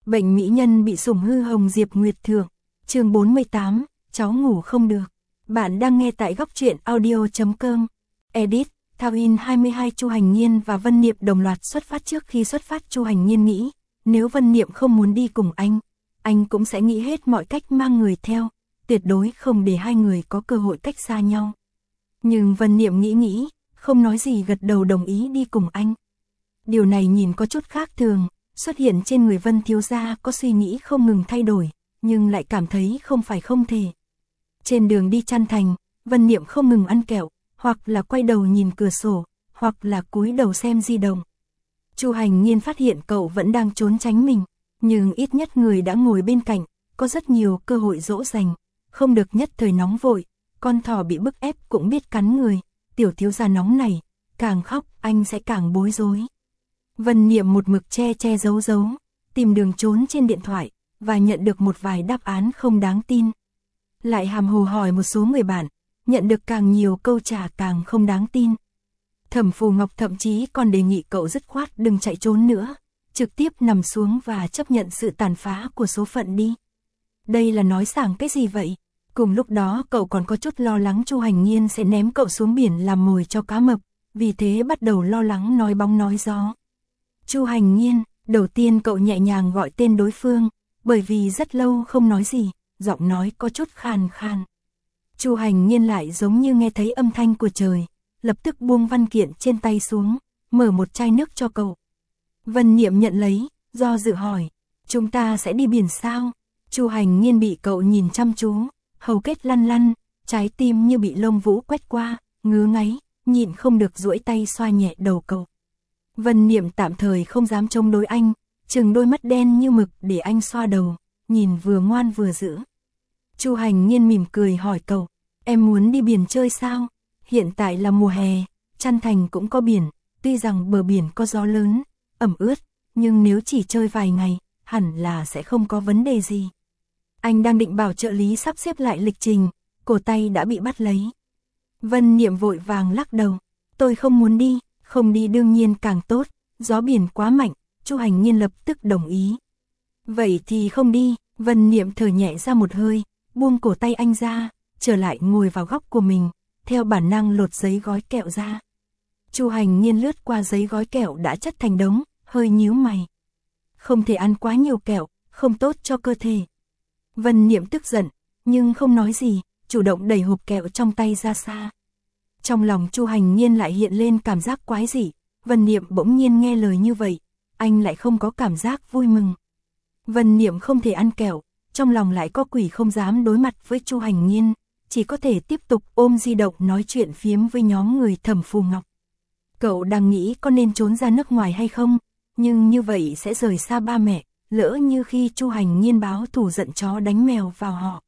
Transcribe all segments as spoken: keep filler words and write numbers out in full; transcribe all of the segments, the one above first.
Bệnh mỹ nhân bị sủng hư hồng Diệp Nguyệt Thượng. Chương bốn mươi tám, cháu ngủ không được. Bạn đang nghe tại góc truyện audio chấm com. Edit, Thao In hai mươi hai. Chu Hành Nhiên và Vân Niệm đồng loạt xuất phát. Trước khi xuất phát, Chu Hành Nhiên nghĩ, nếu Vân Niệm không muốn đi cùng anh, anh cũng sẽ nghĩ hết mọi cách mang người theo, tuyệt đối không để hai người có cơ hội cách xa nhau. Nhưng Vân Niệm nghĩ nghĩ, không nói gì gật đầu đồng ý đi cùng anh. Điều này nhìn có chút khác thường, xuất hiện trên người Vân thiếu gia có suy nghĩ không ngừng thay đổi, nhưng lại cảm thấy không phải không thể. Trên đường đi Trăn Thành, Vân Niệm không ngừng ăn kẹo, hoặc là quay đầu nhìn cửa sổ, hoặc là cúi đầu xem di động. Chu Hành Nhiên phát hiện cậu vẫn đang trốn tránh mình, nhưng ít nhất người đã ngồi bên cạnh, có rất nhiều cơ hội dỗ dành, không được nhất thời nóng vội, con thỏ bị bức ép cũng biết cắn người, tiểu thiếu gia nóng này, càng khóc anh sẽ càng bối rối. Vân Niệm một mực che che giấu giấu, tìm đường trốn trên điện thoại, và nhận được một vài đáp án không đáng tin. Lại hàm hồ hỏi một số người bạn, nhận được càng nhiều câu trả càng không đáng tin. Thẩm Phù Ngọc thậm chí còn đề nghị cậu dứt khoát đừng chạy trốn nữa, trực tiếp nằm xuống và chấp nhận sự tàn phá của số phận đi. Đây là nói sảng cái gì vậy? Cùng lúc đó cậu còn có chút lo lắng Chu Hành Nhiên sẽ ném cậu xuống biển làm mồi cho cá mập, vì thế bắt đầu lo lắng nói bóng nói gió. Chu Hành Nhiên, đầu tiên cậu nhẹ nhàng gọi tên đối phương, bởi vì rất lâu không nói gì, giọng nói có chút khàn khàn. Chu Hành Nhiên lại giống như nghe thấy âm thanh của trời, lập tức buông văn kiện trên tay xuống, mở một chai nước cho cậu. Vân Niệm nhận lấy, do dự hỏi, chúng ta sẽ đi biển sao? Chu Hành Nhiên bị cậu nhìn chăm chú, hầu kết lăn lăn, trái tim như bị lông vũ quét qua, ngứa ngáy, nhịn không được duỗi tay xoa nhẹ đầu cậu. Vân Niệm tạm thời không dám chống đối anh, trừng đôi mắt đen như mực để anh xoa đầu, nhìn vừa ngoan vừa dữ. Chu Hành Nhiên mỉm cười hỏi cậu, em muốn đi biển chơi sao? Hiện tại là mùa hè, Trăn Thành cũng có biển, tuy rằng bờ biển có gió lớn, ẩm ướt, nhưng nếu chỉ chơi vài ngày, hẳn là sẽ không có vấn đề gì. Anh đang định bảo trợ lý sắp xếp lại lịch trình, cổ tay đã bị bắt lấy. Vân Niệm vội vàng lắc đầu, tôi không muốn đi, không đi đương nhiên càng tốt, gió biển quá mạnh. Chu Hành Nhiên lập tức đồng ý. Vậy thì không đi. Vân Niệm thở nhẹ ra một hơi, buông cổ tay anh ra, trở lại ngồi vào góc của mình, theo bản năng lột giấy gói kẹo ra. Chu Hành Nhiên lướt qua giấy gói kẹo đã chất thành đống, hơi nhíu mày. Không thể ăn quá nhiều kẹo, không tốt cho cơ thể. Vân Niệm tức giận, nhưng không nói gì, chủ động đẩy hộp kẹo trong tay ra xa. Trong lòng Chu Hành Nhiên lại hiện lên cảm giác quái dị, Vân Niệm bỗng nhiên nghe lời như vậy, anh lại không có cảm giác vui mừng. Vân Niệm không thể ăn kẹo, trong lòng lại có quỷ không dám đối mặt với Chu Hành Nhiên, chỉ có thể tiếp tục ôm di động nói chuyện phiếm với nhóm người Thẩm Phù Ngọc. Cậu đang nghĩ có nên trốn ra nước ngoài hay không, nhưng như vậy sẽ rời xa ba mẹ, lỡ như khi Chu Hành Nhiên báo thù giận chó đánh mèo vào họ.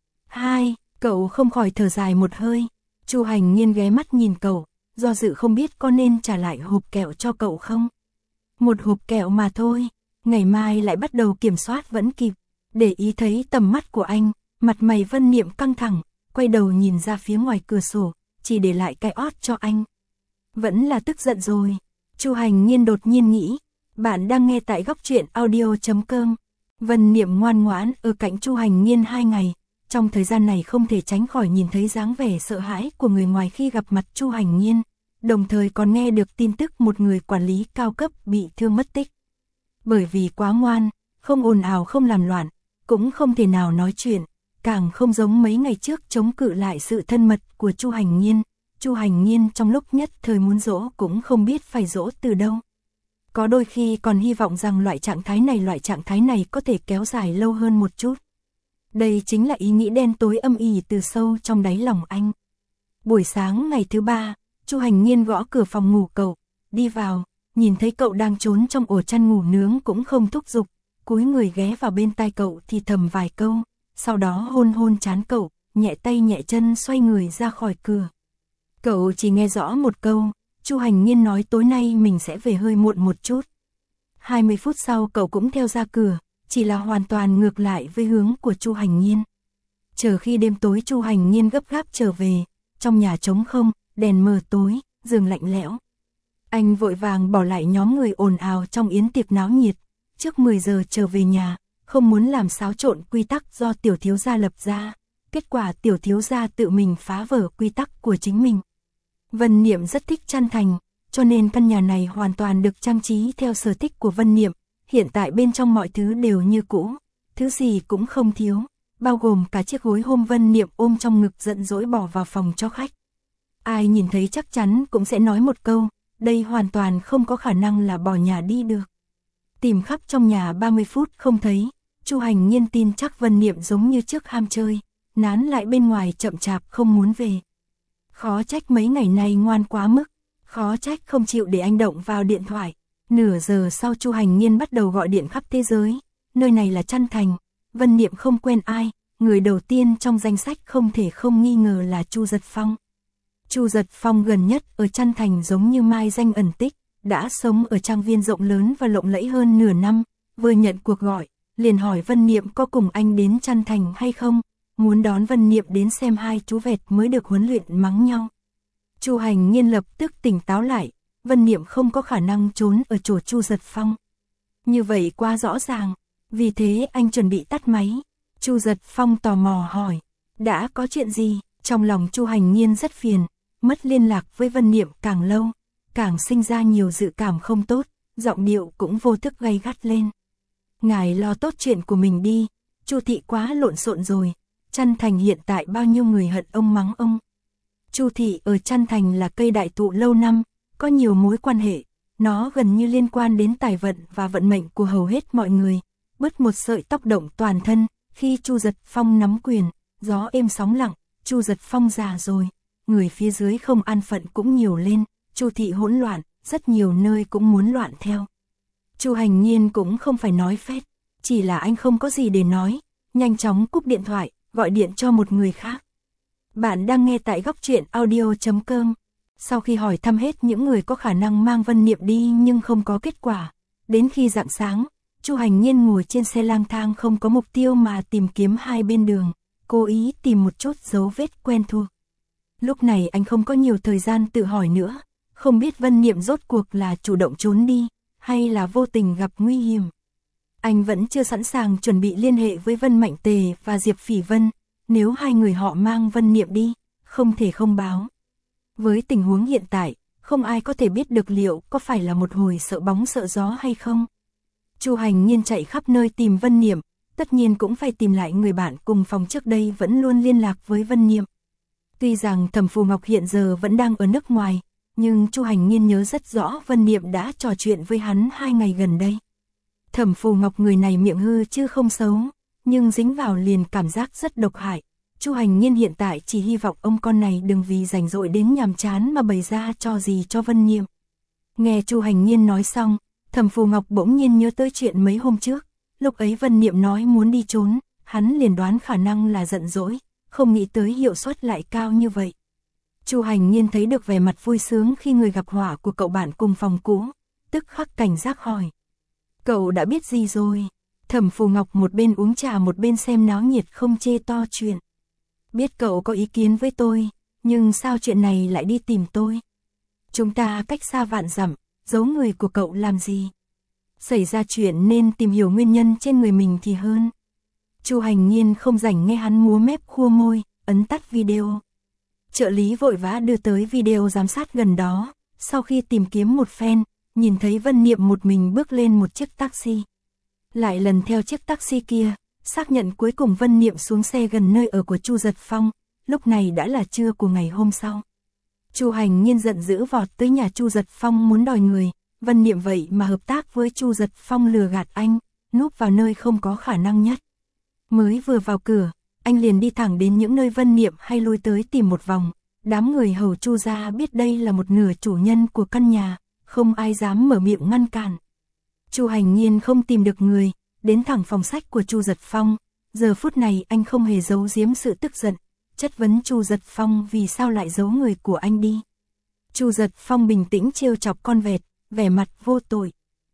Hai, cậu không khỏi thở dài một hơi. Chu Hành Nhiên ghé mắt nhìn cậu, do dự không biết có nên trả lại hộp kẹo cho cậu không. Một hộp kẹo mà thôi, ngày mai lại bắt đầu kiểm soát vẫn kịp. Để ý thấy tầm mắt của anh, mặt mày Vân Niệm căng thẳng, quay đầu nhìn ra phía ngoài cửa sổ, chỉ để lại cái ót cho anh. Vẫn là tức giận rồi. Chu Hành Nhiên đột nhiên nghĩ, bạn đang nghe tại góc truyện audio chấm com. Vân Niệm ngoan ngoãn ở cạnh Chu Hành Nhiên hai ngày. Trong thời gian này không thể tránh khỏi nhìn thấy dáng vẻ sợ hãi của người ngoài khi gặp mặt Chu Hành Nhiên, đồng thời còn nghe được tin tức một người quản lý cao cấp bị thương mất tích. Bởi vì quá ngoan, không ồn ào không làm loạn, cũng không thể nào nói chuyện, càng không giống mấy ngày trước chống cự lại sự thân mật của Chu Hành Nhiên. Chu Hành Nhiên trong lúc nhất thời muốn dỗ cũng không biết phải dỗ từ đâu. Có đôi khi còn hy vọng rằng loại trạng thái này loại trạng thái này có thể kéo dài lâu hơn một chút. Đây chính là ý nghĩ đen tối âm ỉ từ sâu trong đáy lòng anh. Buổi sáng ngày thứ ba, Chu Hành Nhiên gõ cửa phòng ngủ cậu, đi vào, nhìn thấy cậu đang trốn trong ổ chăn ngủ nướng cũng không thúc giục, cúi người ghé vào bên tai cậu thì thầm vài câu, sau đó hôn hôn trán cậu, nhẹ tay nhẹ chân xoay người ra khỏi cửa. Cậu chỉ nghe rõ một câu, Chu Hành Nhiên nói tối nay mình sẽ về hơi muộn một chút. hai mươi phút sau cậu cũng theo ra cửa, chỉ là hoàn toàn ngược lại với hướng của Chu Hành Nhiên. Chờ khi đêm tối Chu Hành Nhiên gấp gáp trở về, trong nhà trống không, đèn mờ tối, giường lạnh lẽo. Anh vội vàng bỏ lại nhóm người ồn ào trong yến tiệc náo nhiệt, trước mười giờ trở về nhà, không muốn làm xáo trộn quy tắc do tiểu thiếu gia lập ra. Kết quả tiểu thiếu gia tự mình phá vỡ quy tắc của chính mình. Vân Niệm rất thích Trăn Thành, cho nên căn nhà này hoàn toàn được trang trí theo sở thích của Vân Niệm. Hiện tại bên trong mọi thứ đều như cũ, thứ gì cũng không thiếu, bao gồm cả chiếc gối hôm Vân Niệm ôm trong ngực giận dỗi bỏ vào phòng cho khách. Ai nhìn thấy chắc chắn cũng sẽ nói một câu, đây hoàn toàn không có khả năng là bỏ nhà đi được. Tìm khắp trong nhà ba mươi phút không thấy, Chu Hành Nhiên tin chắc Vân Niệm giống như trước ham chơi, nán lại bên ngoài chậm chạp không muốn về. Khó trách mấy ngày nay ngoan quá mức, khó trách không chịu để anh động vào điện thoại. Nửa giờ sau Chu Hành Nhiên bắt đầu gọi điện khắp thế giới, nơi này là Trăn Thành, Vân Niệm không quen ai, người đầu tiên trong danh sách không thể không nghi ngờ là Chu Giật Phong. Chu Giật Phong gần nhất ở Trăn Thành giống như mai danh ẩn tích, đã sống ở trang viên rộng lớn và lộng lẫy hơn nửa năm, vừa nhận cuộc gọi, liền hỏi Vân Niệm có cùng anh đến Trăn Thành hay không, muốn đón Vân Niệm đến xem hai chú vẹt mới được huấn luyện mắng nhau. Chu Hành Nhiên lập tức tỉnh táo lại, Vân Niệm không có khả năng trốn ở chỗ Chu Giật Phong. Như vậy quá rõ ràng, vì thế anh chuẩn bị tắt máy. Chu Giật Phong tò mò hỏi, đã có chuyện gì? Trong lòng Chu Hành Nhiên rất phiền, mất liên lạc với Vân Niệm càng lâu, càng sinh ra nhiều dự cảm không tốt, giọng điệu cũng vô thức gay gắt lên. Ngài lo tốt chuyện của mình đi, Chu thị quá lộn xộn rồi, Trăn Thành hiện tại bao nhiêu người hận ông mắng ông. Chu thị ở Trăn Thành là cây đại thụ lâu năm, có nhiều mối quan hệ, nó gần như liên quan đến tài vận và vận mệnh của hầu hết mọi người. Bớt một sợi tóc động toàn thân, khi Chu Giật Phong nắm quyền, gió êm sóng lặng, Chu Giật Phong già rồi, người phía dưới không an phận cũng nhiều lên, Chu thị hỗn loạn, rất nhiều nơi cũng muốn loạn theo. Chu Hành Nhiên cũng không phải nói phét, chỉ là anh không có gì để nói, nhanh chóng cúp điện thoại, gọi điện cho một người khác. Bạn đang nghe tại góc truyện audio chấm com. Sau khi hỏi thăm hết những người có khả năng mang Vân Niệm đi nhưng không có kết quả, đến khi rạng sáng, Chu Hành Nhiên ngồi trên xe lang thang không có mục tiêu mà tìm kiếm hai bên đường, cố ý tìm một chút dấu vết quen thuộc. Lúc này anh không có nhiều thời gian tự hỏi nữa, không biết Vân Niệm rốt cuộc là chủ động trốn đi, hay là vô tình gặp nguy hiểm. Anh vẫn chưa sẵn sàng chuẩn bị liên hệ với Vân Mạnh Tề và Diệp Phỉ Vân, nếu hai người họ mang Vân Niệm đi, không thể không báo. Với tình huống hiện tại, không ai có thể biết được liệu có phải là một hồi sợ bóng sợ gió hay không. Chu Hành Nhiên chạy khắp nơi tìm Vân Niệm, tất nhiên cũng phải tìm lại người bạn cùng phòng trước đây vẫn luôn liên lạc với Vân Niệm. Tuy rằng Thẩm Phù Ngọc hiện giờ vẫn đang ở nước ngoài, nhưng Chu Hành Nhiên nhớ rất rõ Vân Niệm đã trò chuyện với hắn hai ngày gần đây. Thẩm Phù Ngọc người này miệng hư chứ không xấu, nhưng dính vào liền cảm giác rất độc hại. Chu Hành Nhiên hiện tại chỉ hy vọng ông con này đừng vì rảnh rỗi đến nhàm chán mà bày ra cho gì cho Vân Niệm. Nghe Chu Hành Nhiên nói xong, Thẩm Phù Ngọc bỗng nhiên nhớ tới chuyện mấy hôm trước, lúc ấy Vân Niệm nói muốn đi trốn, hắn liền đoán khả năng là giận dỗi, không nghĩ tới hiệu suất lại cao như vậy. Chu Hành Nhiên thấy được vẻ mặt vui sướng khi người gặp họa của cậu bạn cùng phòng cũ, tức khắc cảnh giác hỏi. Cậu đã biết gì rồi? Thẩm Phù Ngọc một bên uống trà một bên xem náo nhiệt không chê to chuyện. Biết cậu có ý kiến với tôi, nhưng sao chuyện này lại đi tìm tôi? Chúng ta cách xa vạn dặm, giấu người của cậu làm gì? Xảy ra chuyện nên tìm hiểu nguyên nhân trên người mình thì hơn. Chu Hành Nhiên không rảnh nghe hắn múa mép khua môi, ấn tắt video. Trợ lý vội vã đưa tới video giám sát gần đó, sau khi tìm kiếm một phen, nhìn thấy Vân Niệm một mình bước lên một chiếc taxi. Lại lần theo chiếc taxi kia, xác nhận cuối cùng Vân Niệm xuống xe gần nơi ở của Chu Giật Phong, lúc này đã là trưa của ngày hôm sau. Chu Hành Nhiên giận dữ vọt tới nhà Chu Giật Phong muốn đòi người, Vân Niệm vậy mà hợp tác với Chu Giật Phong lừa gạt anh, núp vào nơi không có khả năng nhất. Mới vừa vào cửa, anh liền đi thẳng đến những nơi Vân Niệm hay lui tới tìm một vòng, đám người hầu Chu gia biết đây là một nửa chủ nhân của căn nhà, không ai dám mở miệng ngăn cản. Chu Hành Nhiên không tìm được người, đến thẳng phòng sách của Chu Giật Phong, giờ phút này anh không hề giấu giếm sự tức giận, chất vấn Chu Giật Phong vì sao lại giấu người của anh đi. Chu Giật Phong bình tĩnh trêu chọc con vẹt, vẻ mặt vô tội.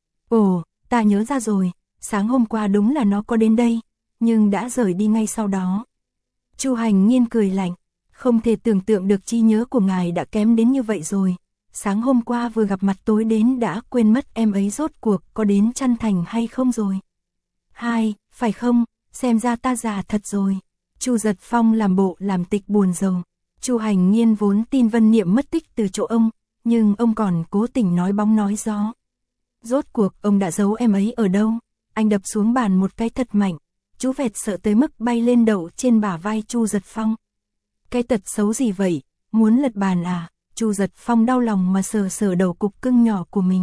Ồ, ta nhớ ra rồi, sáng hôm qua đúng là nó có đến đây, nhưng đã rời đi ngay sau đó. Chu Hành Nhiên cười lạnh, không thể tưởng tượng được trí nhớ của ngài đã kém đến như vậy rồi, sáng hôm qua vừa gặp mặt tối đến đã quên mất em ấy rốt cuộc có đến Trăn Thành hay không rồi. Hai, phải không, xem ra ta già thật rồi. Chu Giật Phong làm bộ làm tịch buồn rầu. Chu Hành Nhiên vốn tin Vân Niệm mất tích từ chỗ ông, nhưng ông còn cố tình nói bóng nói gió. Rốt cuộc ông đã giấu em ấy ở đâu? Anh đập xuống bàn một cái thật mạnh. Chú vẹt sợ tới mức bay lên đậu trên bả vai Chu Giật Phong. Cái tật xấu gì vậy? Muốn lật bàn à? Chu Giật Phong đau lòng mà sờ sờ đầu cục cưng nhỏ của mình.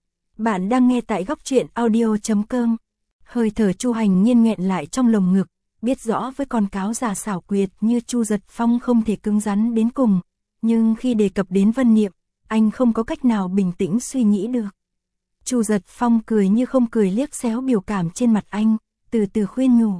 Bạn đang nghe tại góc truyện audio chấm com. Hơi thở Chu Hành Nhiên nghẹn lại trong lồng ngực, biết rõ với con cáo già xảo quyệt như Chu Giật Phong không thể cứng rắn đến cùng, nhưng khi đề cập đến Vân Niệm, anh không có cách nào bình tĩnh suy nghĩ được. Chu Giật Phong cười như không cười liếc xéo biểu cảm trên mặt anh, từ từ khuyên nhủ.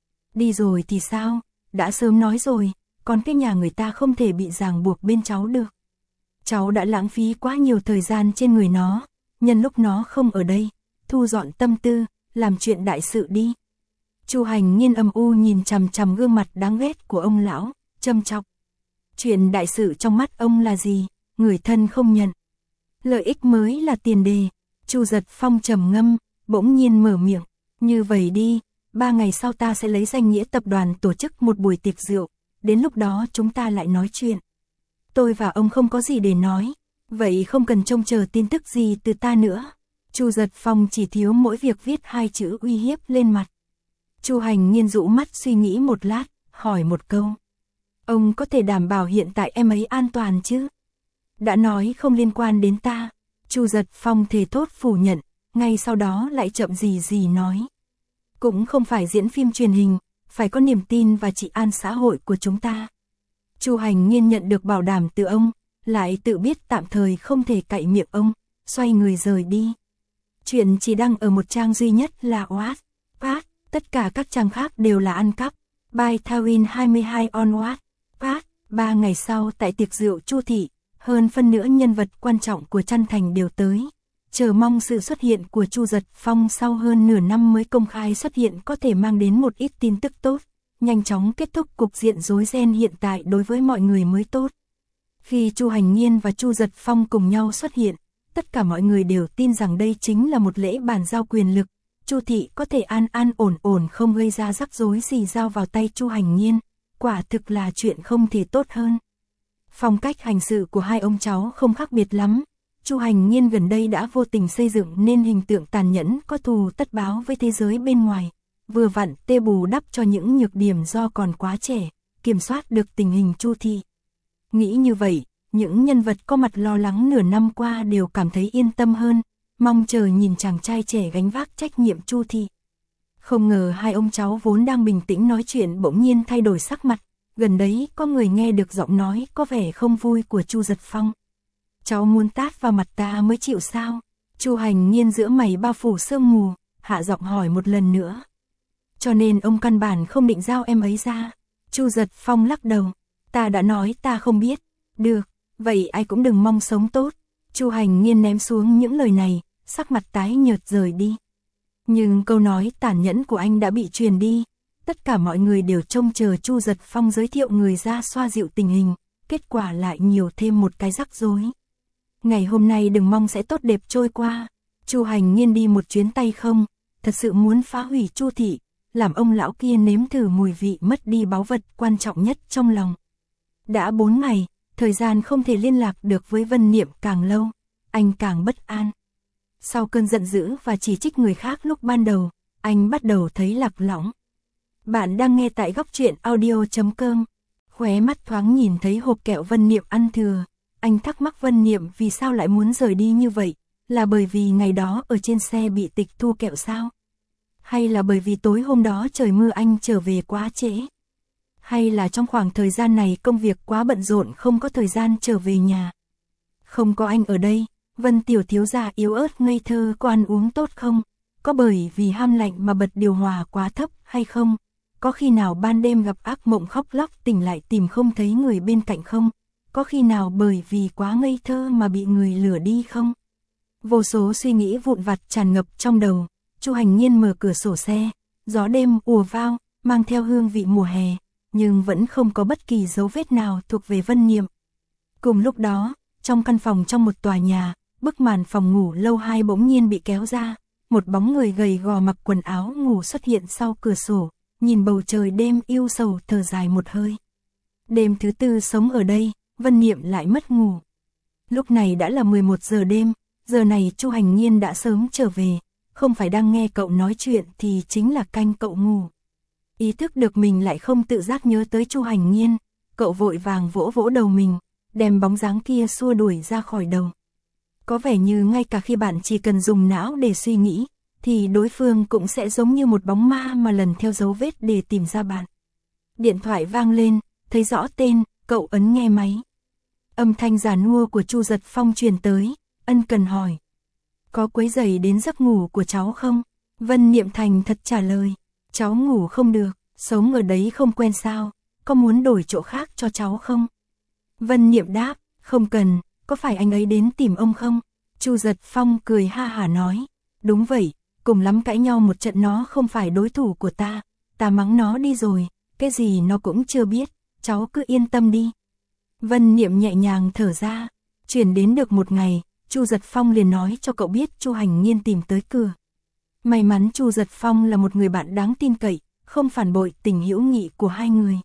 Đi rồi thì sao? Đã sớm nói rồi, còn cái nhà người ta không thể bị ràng buộc bên cháu được. Cháu đã lãng phí quá nhiều thời gian trên người nó, nhân lúc nó không ở đây, thu dọn tâm tư, làm chuyện đại sự đi. Chu Hành Nhiên âm u nhìn chằm chằm gương mặt đáng ghét của ông lão, châm chọc. Chuyện đại sự trong mắt ông là gì? Người thân không nhận. Lợi ích mới là tiền đề. Chu Giật Phong trầm ngâm, bỗng nhiên mở miệng. Như vậy đi, ba ngày sau ta sẽ lấy danh nghĩa tập đoàn tổ chức một buổi tiệc rượu, đến lúc đó chúng ta lại nói chuyện. Tôi và ông không có gì để nói, vậy không cần trông chờ tin tức gì từ ta nữa. Chu Giật Phong chỉ thiếu mỗi việc viết hai chữ uy hiếp lên mặt. Chu Hành Nhiên dụ mắt suy nghĩ một lát, hỏi một câu. Ông có thể đảm bảo hiện tại em ấy an toàn chứ? Đã nói không liên quan đến ta. Chu Giật Phong thề thốt phủ nhận, ngay sau đó lại chậm gì gì nói. Cũng không phải diễn phim truyền hình, phải có niềm tin và trị an xã hội của chúng ta. Chu Hành Nhiên nhận được bảo đảm từ ông, lại tự biết tạm thời không thể cậy miệng ông, xoay người rời đi. Chuyện chỉ đăng ở một trang duy nhất là Wattpad, tất cả các trang khác đều là ăn cắp. By Thawin hai mươi hai on Wattpad. Ba ngày sau tại tiệc rượu Chu thị, hơn phân nửa nhân vật quan trọng của Trăn Thành đều tới. Chờ mong sự xuất hiện của Chu Giật Phong sau hơn nửa năm mới công khai xuất hiện có thể mang đến một ít tin tức tốt, nhanh chóng kết thúc cục diện rối ren hiện tại đối với mọi người mới tốt. Khi Chu Hành Nhiên và Chu Giật Phong cùng nhau xuất hiện, tất cả mọi người đều tin rằng đây chính là một lễ bàn giao quyền lực, Chu thị có thể an an ổn ổn không gây ra rắc rối gì giao vào tay Chu Hành Nhiên, quả thực là chuyện không thể tốt hơn. Phong cách hành sự của hai ông cháu không khác biệt lắm. Chu Hành Nhiên gần đây đã vô tình xây dựng nên hình tượng tàn nhẫn có thù tất báo với thế giới bên ngoài, vừa vặn tê bù đắp cho những nhược điểm do còn quá trẻ, kiểm soát được tình hình Chu thị. Nghĩ như vậy, những nhân vật có mặt lo lắng nửa năm qua đều cảm thấy yên tâm hơn, mong chờ nhìn chàng trai trẻ gánh vác trách nhiệm Chu thị. Không ngờ hai ông cháu vốn đang bình tĩnh nói chuyện bỗng nhiên thay đổi sắc mặt, gần đấy có người nghe được giọng nói có vẻ không vui của Chu Giật Phong. Cháu muốn tát vào mặt ta mới chịu sao? Chu Hành Nhiên giữa mày bao phủ sương mù, hạ giọng hỏi một lần nữa. Cho nên ông căn bản không định giao em ấy ra. Chu Giật Phong lắc đầu, ta đã nói ta không biết. Được, vậy ai cũng đừng mong sống tốt. Chu Hành Nhiên ném xuống những lời này, sắc mặt tái nhợt rời đi. Nhưng câu nói tàn nhẫn của anh đã bị truyền đi. Tất cả mọi người đều trông chờ Chu Giật Phong giới thiệu người ra xoa dịu tình hình, kết quả lại nhiều thêm một cái rắc rối. Ngày hôm nay đừng mong sẽ tốt đẹp trôi qua. Chu Hành Nhiên đi một chuyến tay không, thật sự muốn phá hủy Chu thị, làm ông lão kia nếm thử mùi vị mất đi báu vật quan trọng nhất trong lòng. Đã bốn ngày, thời gian không thể liên lạc được với Vân Niệm càng lâu, anh càng bất an. Sau cơn giận dữ và chỉ trích người khác lúc ban đầu, anh bắt đầu thấy lạc lõng. Bạn đang nghe tại góc truyện audio chấm com. Khóe mắt thoáng nhìn thấy hộp kẹo Vân Niệm ăn thừa. Anh thắc mắc Vân Niệm vì sao lại muốn rời đi như vậy, là bởi vì ngày đó ở trên xe bị tịch thu kẹo sao? Hay là bởi vì tối hôm đó trời mưa anh trở về quá trễ? Hay là trong khoảng thời gian này công việc quá bận rộn không có thời gian trở về nhà? Không có anh ở đây, Vân tiểu thiếu gia yếu ớt ngây thơ có ăn uống tốt không? Có bởi vì ham lạnh mà bật điều hòa quá thấp hay không? Có khi nào ban đêm gặp ác mộng khóc lóc tỉnh lại tìm không thấy người bên cạnh không? Có khi nào bởi vì quá ngây thơ mà bị người lừa đi không? Vô số suy nghĩ vụn vặt tràn ngập trong đầu. Chu Hành Nhiên mở cửa sổ xe, gió đêm ùa vào, mang theo hương vị mùa hè, nhưng vẫn không có bất kỳ dấu vết nào thuộc về Vân Niệm. Cùng lúc đó, trong căn phòng trong một tòa nhà, bức màn phòng ngủ lâu hai bỗng nhiên bị kéo ra, một bóng người gầy gò mặc quần áo ngủ xuất hiện sau cửa sổ, nhìn bầu trời đêm yêu sầu thở dài một hơi. Đêm thứ tư sống ở đây, Vân Niệm lại mất ngủ. Lúc này đã là mười một giờ đêm, giờ này Chu Hành Nhiên đã sớm trở về, không phải đang nghe cậu nói chuyện thì chính là canh cậu ngủ. Ý thức được mình lại không tự giác nhớ tới Chu Hành Nhiên, cậu vội vàng vỗ vỗ đầu mình, đem bóng dáng kia xua đuổi ra khỏi đầu. Có vẻ như ngay cả khi bạn chỉ cần dùng não để suy nghĩ, thì đối phương cũng sẽ giống như một bóng ma mà lần theo dấu vết để tìm ra bạn. Điện thoại vang lên, thấy rõ tên, cậu ấn nghe máy. Âm thanh già nua của Chu Giật Phong truyền tới, ân cần hỏi. Có quấy rầy đến giấc ngủ của cháu không? Vân Niệm thành thật trả lời. Cháu ngủ không được, sống ở đấy không quen sao, có muốn đổi chỗ khác cho cháu không? Vân Niệm đáp, không cần, có phải anh ấy đến tìm ông không? Chu Giật Phong cười ha hả nói, đúng vậy, cùng lắm cãi nhau một trận nó không phải đối thủ của ta, ta mắng nó đi rồi, cái gì nó cũng chưa biết, cháu cứ yên tâm đi. Vân Niệm nhẹ nhàng thở ra, chuyển đến được một ngày, Chu Giật Phong liền nói cho cậu biết Chu Hành Nhiên tìm tới cửa. May mắn Chu Giật Phong là một người bạn đáng tin cậy, không phản bội tình hữu nghị của hai người.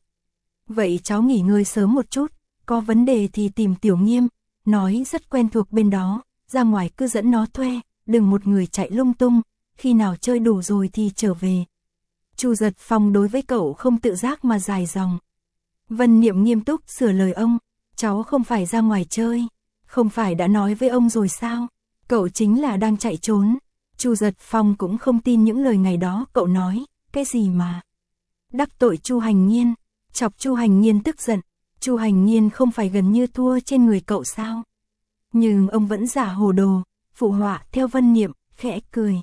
Vậy cháu nghỉ ngơi sớm một chút, có vấn đề thì tìm Tiểu Nghiêm, nói rất quen thuộc bên đó, ra ngoài cứ dẫn nó thuê, đừng một người chạy lung tung, khi nào chơi đủ rồi thì trở về. Chu Giật Phong đối với cậu không tự giác mà dài dòng. Vân Niệm nghiêm túc sửa lời ông, cháu không phải ra ngoài chơi, không phải đã nói với ông rồi sao, cậu chính là đang chạy trốn. Chu Giật Phong cũng không tin những lời ngày đó cậu nói, cái gì mà đắc tội Chu Hành Nhiên, chọc Chu Hành Nhiên tức giận, Chu Hành Nhiên không phải gần như thua trên người cậu sao? Nhưng ông vẫn giả hồ đồ, phụ họa theo Vân Niệm, khẽ cười.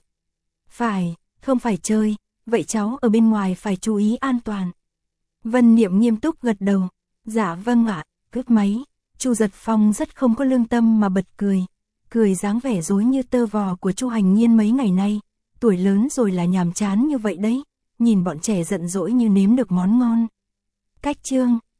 Phải, không phải chơi, vậy cháu ở bên ngoài phải chú ý an toàn. Vân Niệm nghiêm túc gật đầu, dạ vâng ạ, cướp máy. Chu Giật Phong rất không có lương tâm mà bật cười, cười dáng vẻ dối như tơ vò của Chu Hành Nhiên mấy ngày nay, tuổi lớn rồi là nhàm chán như vậy đấy, nhìn bọn trẻ giận dỗi như nếm được món ngon. Cách chương